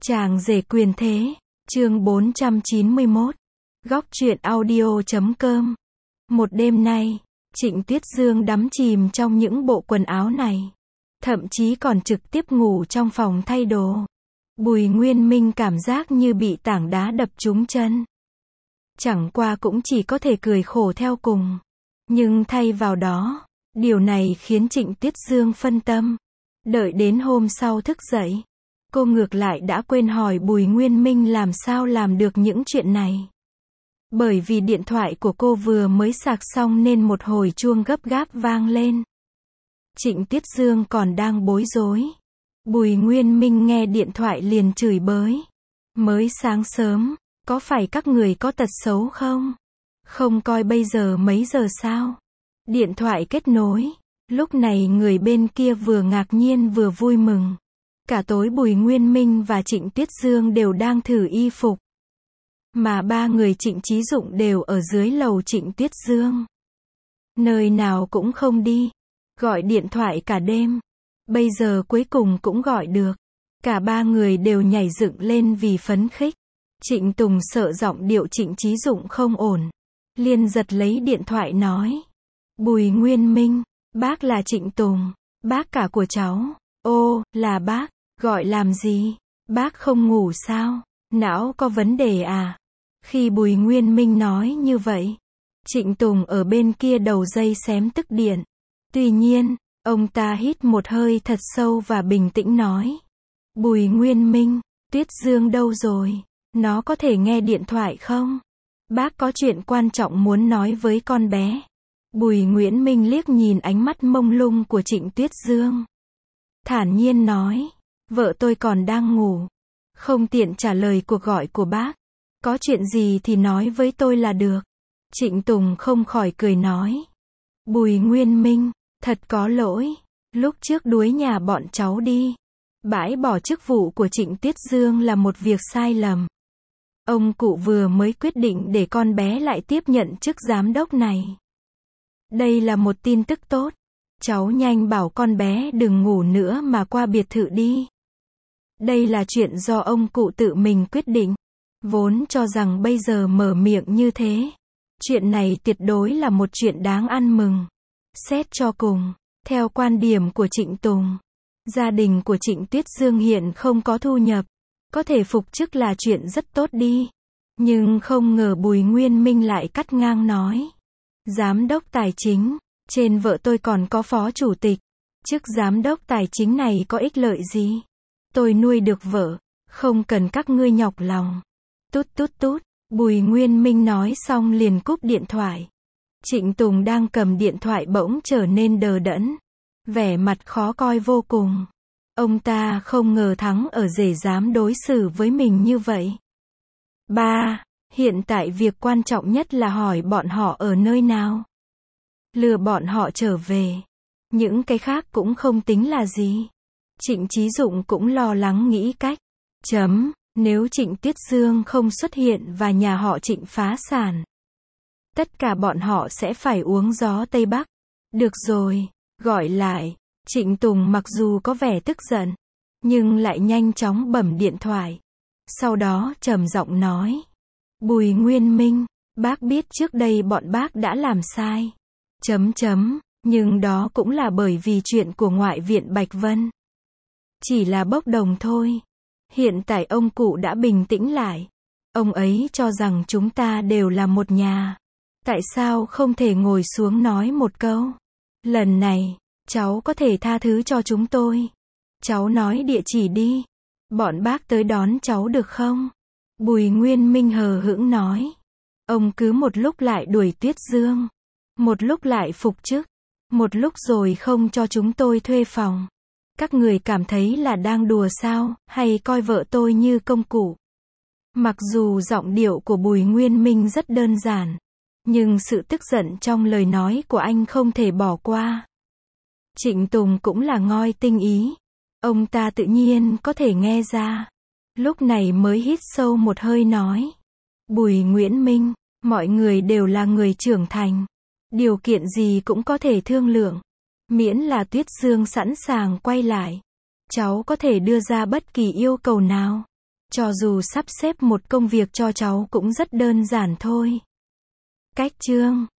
Chàng rể quyền thế, chương 491, góc truyện audio.com. Một đêm nay, Trịnh Tuyết Dương đắm chìm trong những bộ quần áo này. Thậm chí còn trực tiếp ngủ trong phòng thay đồ. Bùi Nguyên Minh cảm giác như bị tảng đá đập trúng chân. Chẳng qua cũng chỉ có thể cười khổ theo cùng. Nhưng thay vào đó, điều này khiến Trịnh Tuyết Dương phân tâm. Đợi đến hôm sau thức dậy, cô ngược lại đã quên hỏi Bùi Nguyên Minh làm sao làm được những chuyện này. Bởi vì điện thoại của cô vừa mới sạc xong nên một hồi chuông gấp gáp vang lên. Trịnh Tuyết Dương còn đang bối rối. Bùi Nguyên Minh nghe điện thoại liền chửi bới. Mới sáng sớm, có phải các người có tật xấu không? Không coi bây giờ mấy giờ sao? Điện thoại kết nối. Lúc này người bên kia vừa ngạc nhiên vừa vui mừng. Cả tối Bùi Nguyên Minh và Trịnh Tuyết Dương đều đang thử y phục. Mà ba người Trịnh Chí Dụng đều ở dưới lầu Trịnh Tuyết Dương. Nơi nào cũng không đi. Gọi điện thoại cả đêm. Bây giờ cuối cùng cũng gọi được. Cả ba người đều nhảy dựng lên vì phấn khích. Trịnh Tùng sợ giọng điệu Trịnh Chí Dụng không ổn. Liền giật lấy điện thoại nói. Bùi Nguyên Minh, bác là Trịnh Tùng, bác cả của cháu. Ô, là bác, gọi làm gì? Bác không ngủ sao? Não có vấn đề à? Khi Bùi Nguyên Minh nói như vậy, Trịnh Tùng ở bên kia đầu dây xém tức điện. Tuy nhiên, ông ta hít một hơi thật sâu và bình tĩnh nói. Bùi Nguyên Minh, Tuyết Dương đâu rồi? Nó có thể nghe điện thoại không? Bác có chuyện quan trọng muốn nói với con bé. Bùi Nguyễn Minh liếc nhìn ánh mắt mông lung của Trịnh Tuyết Dương. Thản nhiên nói. Vợ tôi còn đang ngủ. Không tiện trả lời cuộc gọi của bác. Có chuyện gì thì nói với tôi là được. Trịnh Tùng không khỏi cười nói. Bùi Nguyên Minh, thật có lỗi. Lúc trước đuối nhà bọn cháu đi. Bãi bỏ chức vụ của Trịnh Tuyết Dương là một việc sai lầm. Ông cụ vừa mới quyết định để con bé lại tiếp nhận chức giám đốc này. Đây là một tin tức tốt. Cháu nhanh bảo con bé đừng ngủ nữa mà qua biệt thự đi. Đây là chuyện do ông cụ tự mình quyết định. Vốn cho rằng bây giờ mở miệng như thế. Chuyện này tuyệt đối là một chuyện đáng ăn mừng. Xét cho cùng, theo quan điểm của Trịnh Tùng, gia đình của Trịnh Tuyết Dương hiện không có thu nhập. Có thể phục chức là chuyện rất tốt đi. Nhưng không ngờ Bùi Nguyên Minh lại cắt ngang nói. Giám đốc tài chính, trên vợ tôi còn có phó chủ tịch. Chức giám đốc tài chính này có ích lợi gì? Tôi nuôi được vợ, không cần các ngươi nhọc lòng. Tút tút tút, Bùi Nguyên Minh nói xong liền cúp điện thoại. Trịnh Tùng đang cầm điện thoại bỗng trở nên đờ đẫn. Vẻ mặt khó coi vô cùng. Ông ta không ngờ Thắng ở rể dám đối xử với mình như vậy. Hiện tại việc quan trọng nhất là hỏi bọn họ ở nơi nào. Lừa bọn họ trở về. Những cái khác cũng không tính là gì. Trịnh Chí Dụng cũng lo lắng nghĩ cách. Nếu Trịnh Tuyết Dương không xuất hiện và nhà họ Trịnh phá sản. Tất cả bọn họ sẽ phải uống gió Tây Bắc. Được rồi, gọi lại. Trịnh Tùng mặc dù có vẻ tức giận, nhưng lại nhanh chóng bấm điện thoại. Sau đó trầm giọng nói. Bùi Nguyên Minh, bác biết trước đây bọn bác đã làm sai. Nhưng đó cũng là bởi vì chuyện của Ngoại viện Bạch Vân. Chỉ là bốc đồng thôi. Hiện tại ông cụ đã bình tĩnh lại. Ông ấy cho rằng chúng ta đều là một nhà. Tại sao không thể ngồi xuống nói một câu? Lần này, cháu có thể tha thứ cho chúng tôi. Cháu nói địa chỉ đi. Bọn bác tới đón cháu được không? Bùi Nguyên Minh hờ hững nói. Ông cứ một lúc lại đuổi Tuyết Dương. Một lúc lại phục chức. Một lúc rồi không cho chúng tôi thuê phòng. Các người cảm thấy là đang đùa sao, hay coi vợ tôi như công cụ? Mặc dù giọng điệu của Bùi Nguyên Minh rất đơn giản. Nhưng sự tức giận trong lời nói của anh không thể bỏ qua. Trịnh Tùng cũng là ngoi tinh ý. Ông ta tự nhiên có thể nghe ra. Lúc này mới hít sâu một hơi nói. Bùi Nguyễn Minh, mọi người đều là người trưởng thành. Điều kiện gì cũng có thể thương lượng. Miễn là Tuyết Dương sẵn sàng quay lại. Cháu có thể đưa ra bất kỳ yêu cầu nào. Cho dù sắp xếp một công việc cho cháu cũng rất đơn giản thôi. Cách chương